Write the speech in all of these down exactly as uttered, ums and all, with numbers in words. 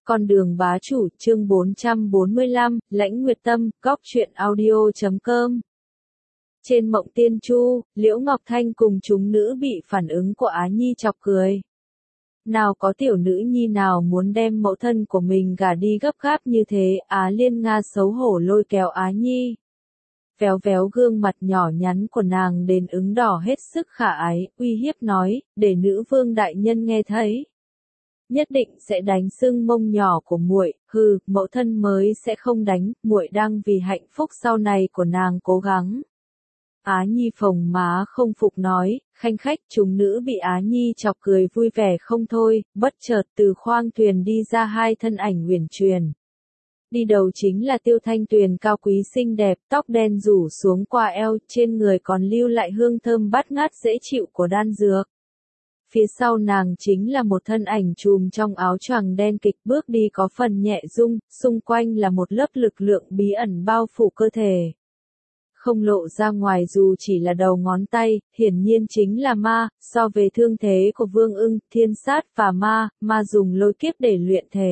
Con đường bá chủ, chương bốn trăm bốn mươi lăm, Lãnh Nguyệt Tâm, góc truyện audio chấm com. Trên Mộng Tiên Chu, Liễu Ngọc Thanh cùng chúng nữ bị phản ứng của Á Nhi chọc cười. Nào có tiểu nữ nhi nào muốn đem mẫu thân của mình gả đi gấp gáp như thế, Á Liên Nga xấu hổ lôi kéo Á Nhi. Véo véo gương mặt nhỏ nhắn của nàng đến ứng đỏ hết sức khả ái, uy hiếp nói, để nữ vương đại nhân nghe thấy. Nhất định sẽ đánh sưng mông nhỏ của muội, hừ, mẫu thân mới sẽ không đánh, muội đang vì hạnh phúc sau này của nàng cố gắng. Á Nhi phồng má không phục nói, khanh khách, chúng nữ bị Á Nhi chọc cười vui vẻ không thôi, bất chợt từ khoang thuyền đi ra hai thân ảnh uyển chuyển. Đi đầu chính là Tiêu Thanh Tuyền cao quý xinh đẹp, tóc đen rủ xuống qua eo, trên người còn lưu lại hương thơm bát ngát dễ chịu của đan dược. Phía sau nàng chính là một thân ảnh trùm trong áo choàng đen kịch bước đi có phần nhẹ rung, xung quanh là một lớp lực lượng bí ẩn bao phủ cơ thể. Không lộ ra ngoài dù chỉ là đầu ngón tay, hiển nhiên chính là ma, so về thương thế của Vương Ưng, Thiên Sát và ma, ma dùng lôi kiếp để luyện thể.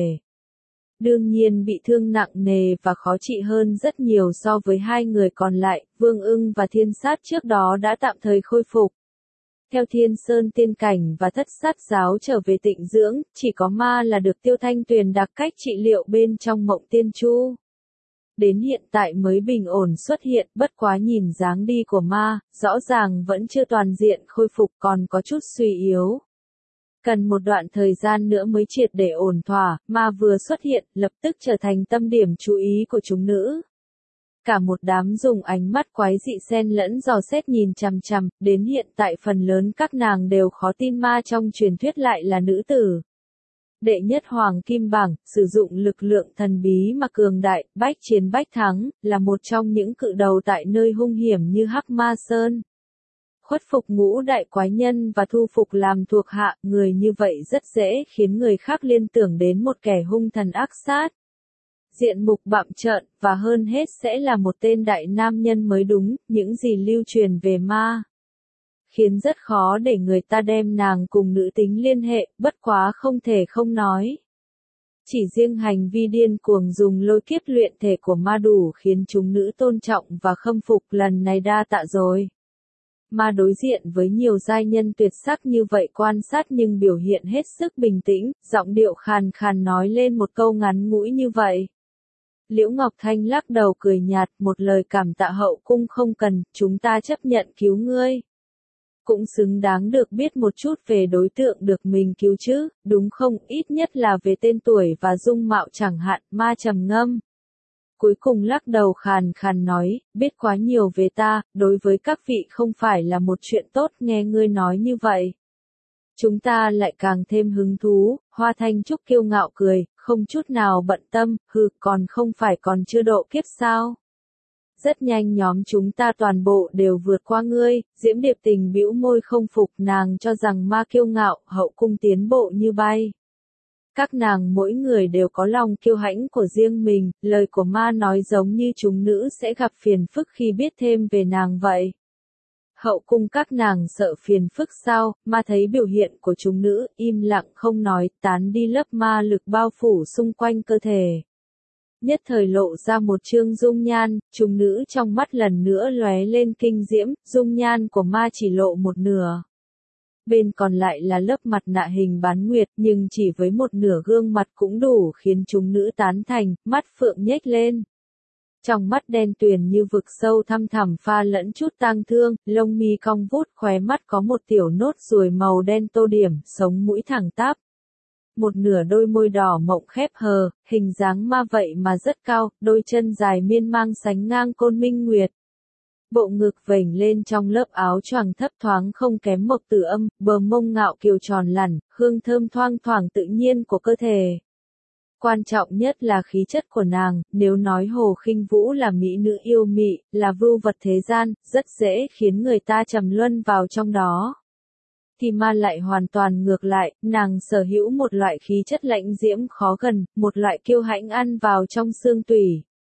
Đương nhiên bị thương nặng nề và khó trị hơn rất nhiều so với hai người còn lại, Vương Ưng và Thiên Sát trước đó đã tạm thời khôi phục. Theo Thiên Sơn Tiên Cảnh và Thất Sát Giáo trở về tịnh dưỡng, chỉ có ma là được Tiêu Thanh Tuyền đặc cách trị liệu bên trong Mộng Tiên Chu. Đến hiện tại mới bình ổn xuất hiện, bất quá nhìn dáng đi của ma, rõ ràng vẫn chưa toàn diện khôi phục còn có chút suy yếu. Cần một đoạn thời gian nữa mới triệt để ổn thỏa, ma vừa xuất hiện, lập tức trở thành tâm điểm chú ý của chúng nữ. Cả một đám dùng ánh mắt quái dị xen lẫn dò xét nhìn chằm chằm, đến hiện tại phần lớn các nàng đều khó tin ma trong truyền thuyết lại là nữ tử. Đệ nhất hoàng kim bảng, sử dụng lực lượng thần bí mà cường đại, bách chiến bách thắng, là một trong những cự đầu tại nơi hung hiểm như Hắc Ma Sơn. Khuất phục ngũ đại quái nhân và thu phục làm thuộc hạ, người như vậy rất dễ khiến người khác liên tưởng đến một kẻ hung thần ác sát. Diện mục bặm trợn, và hơn hết sẽ là một tên đại nam nhân mới đúng, những gì lưu truyền về ma. Khiến rất khó để người ta đem nàng cùng nữ tính liên hệ, bất quá không thể không nói. Chỉ riêng hành vi điên cuồng dùng lôi kiếp luyện thể của ma đủ khiến chúng nữ tôn trọng và khâm phục, lần này đa tạ rồi. Ma đối diện với nhiều giai nhân tuyệt sắc như vậy quan sát nhưng biểu hiện hết sức bình tĩnh, giọng điệu khàn khàn nói lên một câu ngắn ngủi như vậy. Liễu Ngọc Thanh lắc đầu cười nhạt, một lời cảm tạ hậu cung không cần, chúng ta chấp nhận cứu ngươi. Cũng xứng đáng được biết một chút về đối tượng được mình cứu chứ, đúng không, ít nhất là về tên tuổi và dung mạo chẳng hạn, ma trầm ngâm. Cuối cùng lắc đầu khàn khàn nói, biết quá nhiều về ta, đối với các vị không phải là một chuyện tốt, nghe ngươi nói như vậy. Chúng ta lại càng thêm hứng thú, Hoa Thanh Trúc kiêu ngạo cười, không chút nào bận tâm, hừ, còn không phải còn chưa độ kiếp sao. Rất nhanh nhóm chúng ta toàn bộ đều vượt qua ngươi, Diễm Điệp Tình bĩu môi không phục, nàng cho rằng ma kiêu ngạo, hậu cung tiến bộ như bay. Các nàng mỗi người đều có lòng kiêu hãnh của riêng mình, lời của ma nói giống như chúng nữ sẽ gặp phiền phức khi biết thêm về nàng vậy. Hậu cung các nàng sợ phiền phức sao, ma thấy biểu hiện của chúng nữ, im lặng không nói, tán đi lớp ma lực bao phủ xung quanh cơ thể. Nhất thời lộ ra một trương dung nhan, chúng nữ trong mắt lần nữa lóe lên kinh diễm, dung nhan của ma chỉ lộ một nửa. Bên còn lại là lớp mặt nạ hình bán nguyệt, nhưng chỉ với một nửa gương mặt cũng đủ khiến chúng nữ tán thành, mắt phượng nhếch lên. Trong mắt đen tuyền như vực sâu thăm thẳm pha lẫn chút tang thương, lông mi cong vút, khóe mắt có một tiểu nốt ruồi màu đen tô điểm, sống mũi thẳng tắp. Một nửa đôi môi đỏ mộng khép hờ, hình dáng ma vậy mà rất cao, đôi chân dài miên mang sánh ngang côn minh nguyệt. Bộ ngực vểnh lên trong lớp áo choàng thấp thoáng không kém mộc tử âm, bờ mông ngạo kiều tròn lẳn, hương thơm thoang thoảng tự nhiên của cơ thể. Quan trọng nhất là khí chất của nàng, nếu nói Hồ Khinh Vũ là mỹ nữ yêu mị, là vưu vật thế gian, rất dễ khiến người ta trầm luân vào trong đó. Thì ma lại hoàn toàn ngược lại, nàng sở hữu một loại khí chất lãnh diễm khó gần, một loại kiêu hãnh ăn vào trong xương tủy.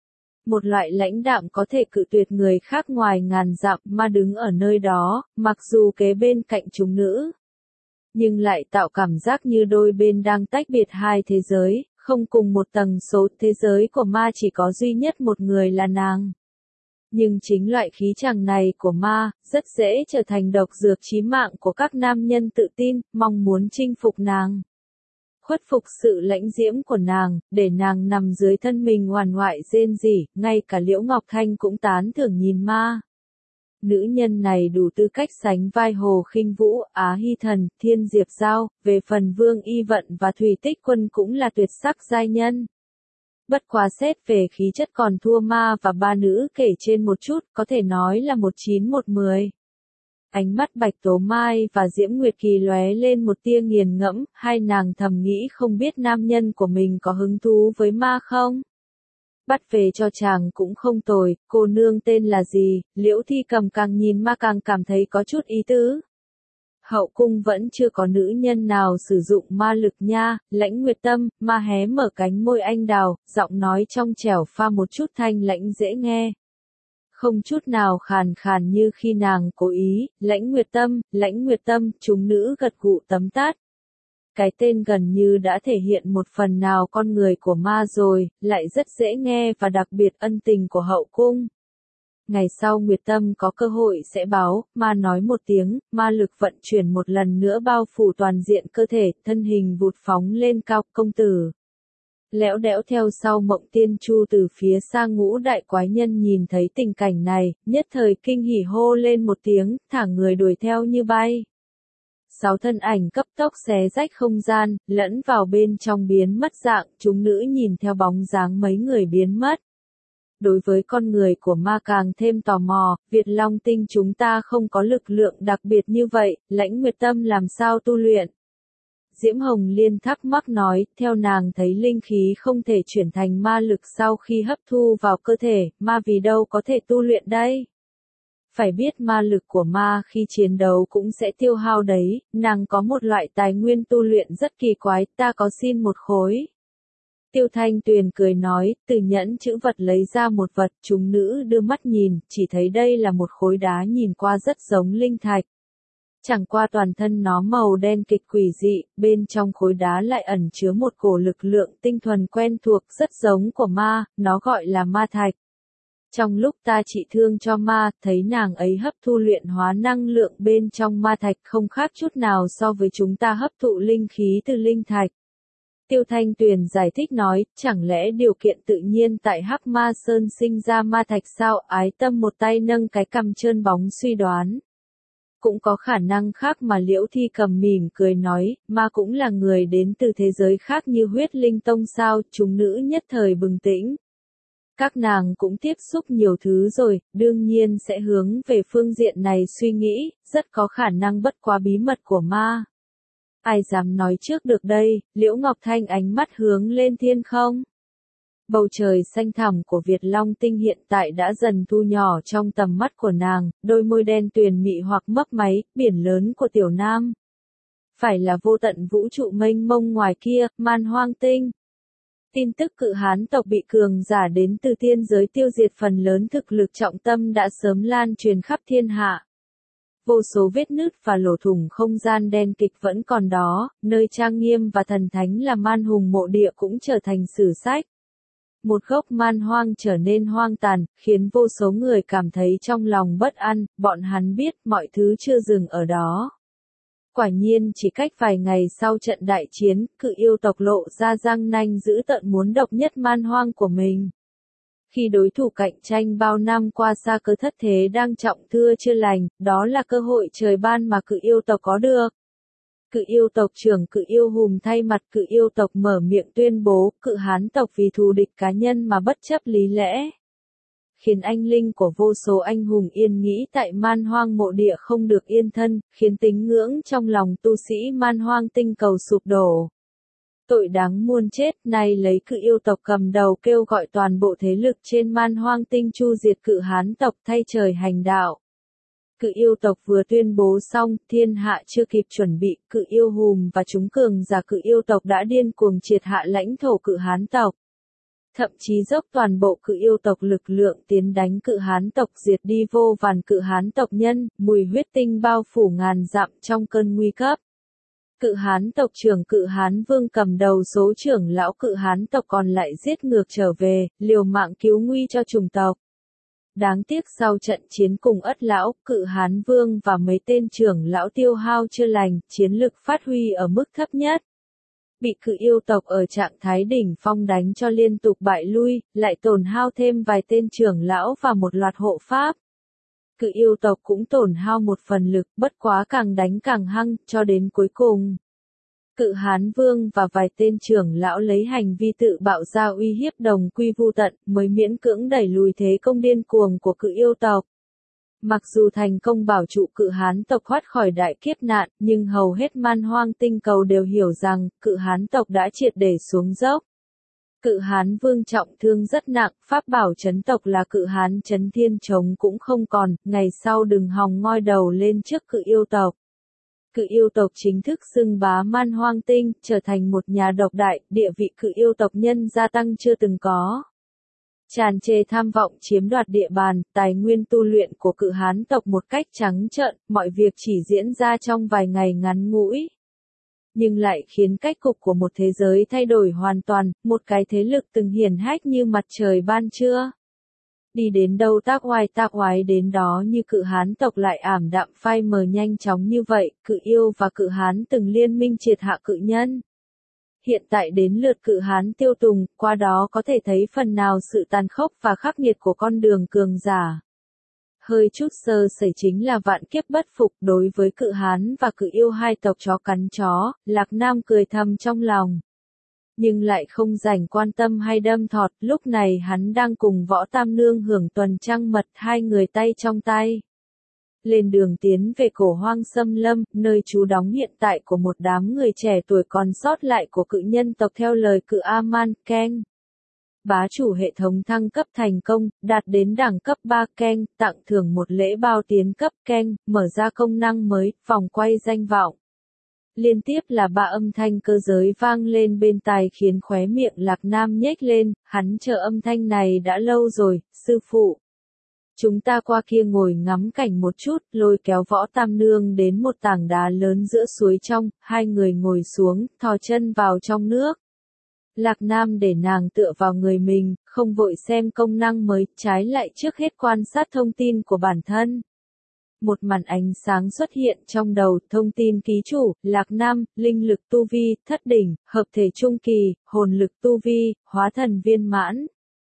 Một loại lãnh đạm có thể cự tuyệt người khác ngoài ngàn dặm, ma đứng ở nơi đó, mặc dù kế bên cạnh chúng nữ. Nhưng lại tạo cảm giác như đôi bên đang tách biệt hai thế giới, không cùng một tầng số, thế giới của ma chỉ có duy nhất một người là nàng. Nhưng chính loại khí chàng này của ma, rất dễ trở thành độc dược chí mạng của các nam nhân tự tin, mong muốn chinh phục nàng. Khuất phục sự lãnh diễm của nàng, để nàng nằm dưới thân mình hoàn ngoại rên rỉ, ngay cả Liễu Ngọc Thanh cũng tán thưởng nhìn ma. Nữ nhân này đủ tư cách sánh vai Hồ Khinh Vũ, Á Hy Thần, Thiên Diệp Giao, về phần Vương Y Vận và Thủy Tích Quân cũng là tuyệt sắc giai nhân. Bất quá xét về khí chất còn thua ma và ba nữ kể trên một chút, có thể nói là một chín một mười. Ánh mắt Bạch Tố Mai và Diễm Nguyệt Kỳ lóe lên một tia nghiền ngẫm, hai nàng thầm nghĩ không biết nam nhân của mình có hứng thú với ma không? Bắt về cho chàng cũng không tồi, cô nương tên là gì? Liễu Thi Cầm càng nhìn ma càng cảm thấy có chút ý tứ. Hậu cung vẫn chưa có nữ nhân nào sử dụng ma lực nha. Lãnh Nguyệt Tâm, ma hé mở cánh môi anh đào, giọng nói trong trẻo pha một chút thanh lãnh dễ nghe. Không chút nào khàn khàn như khi nàng cố ý. Lãnh Nguyệt Tâm, Lãnh Nguyệt Tâm, chúng nữ gật gù tấm tát. Cái tên gần như đã thể hiện một phần nào con người của ma rồi, lại rất dễ nghe và đặc biệt ân tình của hậu cung. Ngày sau Nguyệt Tâm có cơ hội sẽ báo, ma nói một tiếng, ma lực vận chuyển một lần nữa bao phủ toàn diện cơ thể, thân hình vụt phóng lên cao, công tử. Lẽo đẽo theo sau Mộng Tiên Chu từ phía xa ngũ đại quái nhân nhìn thấy tình cảnh này, nhất thời kinh hỉ hô lên một tiếng, thả người đuổi theo như bay. Sáu thân ảnh cấp tốc xé rách không gian, lẫn vào bên trong biến mất dạng, chúng nữ nhìn theo bóng dáng mấy người biến mất. Đối với con người của ma càng thêm tò mò, Việt Long Tinh chúng ta không có lực lượng đặc biệt như vậy, Lãnh Nguyệt Tâm làm sao tu luyện? Diễm Hồng Liên thắc mắc nói, theo nàng thấy linh khí không thể chuyển thành ma lực sau khi hấp thu vào cơ thể, ma vì đâu có thể tu luyện đây? Phải biết ma lực của ma khi chiến đấu cũng sẽ tiêu hao đấy, nàng có một loại tài nguyên tu luyện rất kỳ quái, ta có xin một khối. Tiêu Thanh Tuyền cười nói, từ nhẫn chữ vật lấy ra một vật, chúng nữ đưa mắt nhìn, chỉ thấy đây là một khối đá nhìn qua rất giống linh thạch. Chẳng qua toàn thân nó màu đen kịch quỷ dị, bên trong khối đá lại ẩn chứa một cổ lực lượng tinh thuần quen thuộc rất giống của ma, nó gọi là ma thạch. Trong lúc ta trị thương cho ma, thấy nàng ấy hấp thu luyện hóa năng lượng bên trong ma thạch không khác chút nào so với chúng ta hấp thụ linh khí từ linh thạch. Tiêu Thanh Tuyền giải thích nói, chẳng lẽ điều kiện tự nhiên tại Hắc Ma Sơn sinh ra ma thạch sao? Ái Tâm một tay nâng cái cằm trơn bóng suy đoán. Cũng có khả năng khác mà Liễu Thi Cầm mỉm cười nói, ma cũng là người đến từ thế giới khác như huyết linh tông sao? Chúng nữ nhất thời bừng tỉnh. Các nàng cũng tiếp xúc nhiều thứ rồi, đương nhiên sẽ hướng về phương diện này suy nghĩ, rất có khả năng bất quá bí mật của ma. Ai dám nói trước được đây? Liễu Ngọc Thanh ánh mắt hướng lên thiên không. Bầu trời xanh thẳm của Việt Long Tinh hiện tại đã dần thu nhỏ trong tầm mắt của nàng, đôi môi đen tuyền mị hoặc mấp máy, biển lớn của Tiểu Nam. Phải là vô tận vũ trụ mênh mông ngoài kia, Man Hoang Tinh. Tin tức Cự Hán tộc bị cường giả đến từ tiên giới tiêu diệt phần lớn thực lực trọng tâm đã sớm lan truyền khắp thiên hạ. Vô số vết nứt và lỗ thủng không gian đen kịch vẫn còn đó, nơi trang nghiêm và thần thánh là Man Hùng mộ địa cũng trở thành sử sách. Một gốc man hoang trở nên hoang tàn, khiến vô số người cảm thấy trong lòng bất an, bọn hắn biết mọi thứ chưa dừng ở đó. Quả nhiên chỉ cách vài ngày sau trận đại chiến, cự yêu tộc lộ ra răng nanh dữ tợn muốn độc nhất man hoang của mình. Khi đối thủ cạnh tranh bao năm qua xa cơ thất thế đang trọng thưa chưa lành, đó là cơ hội trời ban mà cự yêu tộc có được. Cự yêu tộc trưởng Cự Yêu Hùng thay mặt Cự yêu tộc mở miệng tuyên bố, Cự Hán tộc vì thù địch cá nhân mà bất chấp lý lẽ. Khiến anh linh của vô số anh hùng yên nghĩ tại Man Hoang mộ địa không được yên thân, khiến tín ngưỡng trong lòng tu sĩ Man Hoang tinh cầu sụp đổ. Tội đáng muôn chết, nay lấy Cự yêu tộc cầm đầu kêu gọi toàn bộ thế lực trên Man Hoang tinh chu diệt Cự Hán tộc thay trời hành đạo. Cự yêu tộc vừa tuyên bố xong, thiên hạ chưa kịp chuẩn bị, Cự yêu hùm và chúng cường giả Cự yêu tộc đã điên cuồng triệt hạ lãnh thổ Cự Hán tộc. Thậm chí dốc toàn bộ Cự yêu tộc lực lượng tiến đánh Cự Hán tộc diệt đi vô vàn Cự Hán tộc nhân, mùi huyết tinh bao phủ ngàn dặm trong cơn nguy cấp. Cự Hán tộc trưởng Cự Hán Vương cầm đầu số trưởng lão Cự Hán tộc còn lại giết ngược trở về, liều mạng cứu nguy cho chủng tộc. Đáng tiếc sau trận chiến cùng Ất lão, Cự Hán Vương và mấy tên trưởng lão tiêu hao chưa lành, chiến lực phát huy ở mức thấp nhất. Bị Cự yêu tộc ở trạng thái đỉnh phong đánh cho liên tục bại lui, lại tổn hao thêm vài tên trưởng lão và một loạt hộ pháp. Cự yêu tộc cũng tổn hao một phần lực, bất quá càng đánh càng hăng, cho đến cuối cùng. Cự Hán Vương và vài tên trưởng lão lấy hành vi tự bạo ra uy hiếp đồng quy vu tận, mới miễn cưỡng đẩy lùi thế công điên cuồng của Cự yêu tộc. Mặc dù thành công bảo trụ Cự Hán tộc thoát khỏi đại kiếp nạn, nhưng hầu hết man hoang tinh cầu đều hiểu rằng, Cự Hán tộc đã triệt để xuống dốc. Cự Hán Vương trọng thương rất nặng, pháp bảo chấn tộc là Cự Hán chấn thiên chống cũng không còn, ngày sau đừng hòng ngoi đầu lên trước Cự yêu tộc. Cự yêu tộc chính thức xưng bá man hoang tinh, trở thành một nhà độc đại, địa vị Cự yêu tộc nhân gia tăng chưa từng có. Tràn trề tham vọng chiếm đoạt địa bàn, tài nguyên tu luyện của Cự Hán tộc một cách trắng trợn, mọi việc chỉ diễn ra trong vài ngày ngắn ngủi. Nhưng lại khiến cách cục của một thế giới thay đổi hoàn toàn, một cái thế lực từng hiển hách như mặt trời ban trưa. Đi đến đâu tác oai tác oái đến đó, như Cự Hán tộc lại ảm đạm phai mờ nhanh chóng như vậy. Cự yêu và Cự Hán từng liên minh triệt hạ cự nhân. Hiện tại đến lượt Cự Hán tiêu tùng, qua đó có thể thấy phần nào sự tàn khốc và khắc nghiệt của con đường cường giả. Hơi chút sơ sẩy chính là vạn kiếp bất phục. Đối với Cự Hán và Cự yêu hai tộc chó cắn chó, Lạc Nam cười thầm trong lòng. Nhưng lại không rảnh quan tâm hay đâm thọt, lúc này hắn đang cùng Võ Tam Nương hưởng tuần trăng mật, hai người tay trong tay. Lên đường tiến về cổ hoang xâm lâm, nơi trú đóng hiện tại của một đám người trẻ tuổi còn sót lại của cự nhân tộc theo lời Cự A-man Keng. Bá chủ hệ thống thăng cấp thành công, đạt đến đẳng cấp ba Keng, tặng thưởng một lễ bao tiến cấp Keng, mở ra công năng mới, vòng quay danh vọng. Liên tiếp là ba âm thanh cơ giới vang lên bên tai khiến khóe miệng Lạc Nam nhếch lên, hắn chờ âm thanh này đã lâu rồi, sư phụ. Chúng ta qua kia ngồi ngắm cảnh một chút, lôi kéo Võ Tam Nương đến một tảng đá lớn giữa suối trong, hai người ngồi xuống, thò chân vào trong nước. Lạc Nam để nàng tựa vào người mình, không vội xem công năng mới, trái lại trước hết quan sát thông tin của bản thân. Một màn ánh sáng xuất hiện trong đầu, thông tin ký chủ, Lạc Nam, linh lực tu vi, thất đỉnh, hợp thể trung kỳ, hồn lực tu vi, hóa thần viên mãn.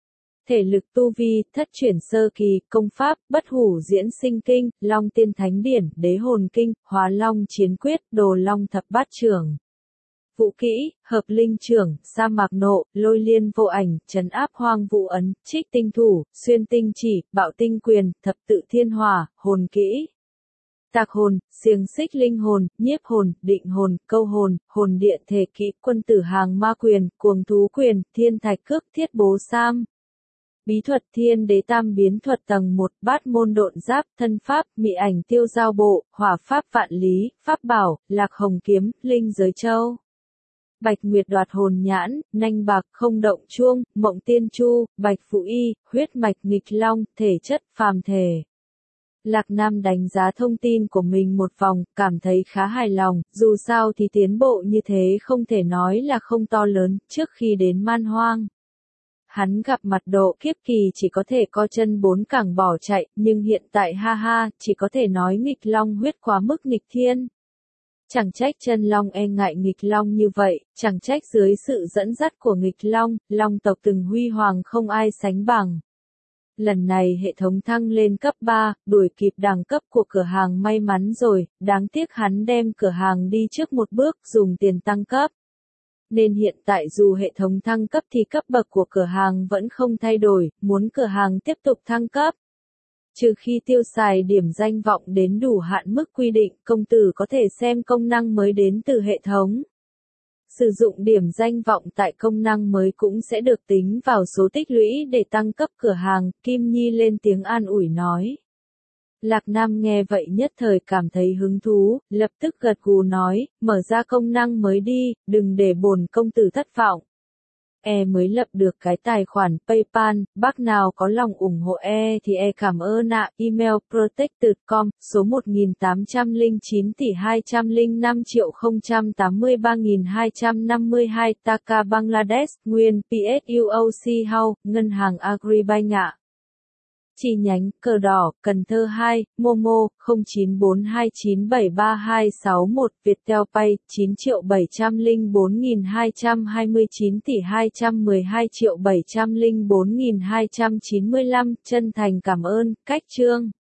Thể lực tu vi, thất chuyển sơ kỳ, công pháp, bất hủ diễn sinh kinh, long tiên thánh điển, đế hồn kinh, hóa long chiến quyết, đồ long thập bát trưởng. Vũ kỹ, hợp linh trưởng, sa mạc nộ, lôi liên vô ảnh, trấn áp hoang vũ ấn, trích tinh thủ, xuyên tinh chỉ, bạo tinh quyền, thập tự thiên hỏa, hồn kỹ. Tạc hồn, xiềng xích linh hồn, nhiếp hồn, định hồn, câu hồn, hồn điện thể kỹ, quân tử hàng ma quyền, cuồng thú quyền, thiên thạch cước, thiết bố sam. Bí thuật thiên đế tam biến thuật tầng một, bát môn độn giáp, thân pháp, mị ảnh tiêu giao bộ, hỏa pháp vạn lý, pháp bảo, lạc hồng kiếm, linh giới châu. Bạch Nguyệt đoạt hồn nhãn, nanh bạc, không động chuông, mộng tiên chu, bạch phụ y, huyết mạch nghịch long, thể chất phàm thể. Lạc Nam đánh giá thông tin của mình một vòng, cảm thấy khá hài lòng, dù sao thì tiến bộ như thế không thể nói là không to lớn, trước khi đến man hoang. Hắn gặp mặt độ kiếp kỳ chỉ có thể co chân bốn cẳng bỏ chạy, nhưng hiện tại ha ha, chỉ có thể nói nghịch long huyết quá mức nghịch thiên. Chẳng trách chân long e ngại nghịch long như vậy, chẳng trách dưới sự dẫn dắt của nghịch long, long tộc từng huy hoàng không ai sánh bằng. Lần này hệ thống thăng lên cấp ba, đuổi kịp đẳng cấp của cửa hàng may mắn rồi, đáng tiếc hắn đem cửa hàng đi trước một bước dùng tiền tăng cấp. Nên hiện tại dù hệ thống thăng cấp thì cấp bậc của cửa hàng vẫn không thay đổi, muốn cửa hàng tiếp tục thăng cấp. Trừ khi tiêu xài điểm danh vọng đến đủ hạn mức quy định, công tử có thể xem công năng mới đến từ hệ thống. Sử dụng điểm danh vọng tại công năng mới cũng sẽ được tính vào số tích lũy để tăng cấp cửa hàng, Kim Nhi lên tiếng an ủi nói. Lạc Nam nghe vậy nhất thời cảm thấy hứng thú, lập tức gật gù nói, mở ra công năng mới đi, đừng để bổn công tử thất vọng. E mới lập được cái tài khoản PayPal, bác nào có lòng ủng hộ E thì E cảm ơn ạ. Email protected chấm com, số một nghìn tám trăm lẻ chín tỷ hai trăm lẻ năm triệu không trăm tám mươi ba nghìn hai trăm năm mươi hai, Dhaka Bangladesh, nguyên pê ét u ô xê House, Ngân hàng Agribank ạ. Chi nhánh Cờ Đỏ, Cần Thơ hai, Momo, không chín bốn hai chín bảy ba hai sáu một, Viettel Pay, chín triệu bảy trăm lẻ bốn nghìn hai trăm hai mươi chín tỷ hai trăm mười hai triệu bảy trăm lẻ bốn nghìn hai trăm chín mươi lăm, chân thành cảm ơn, cách chương.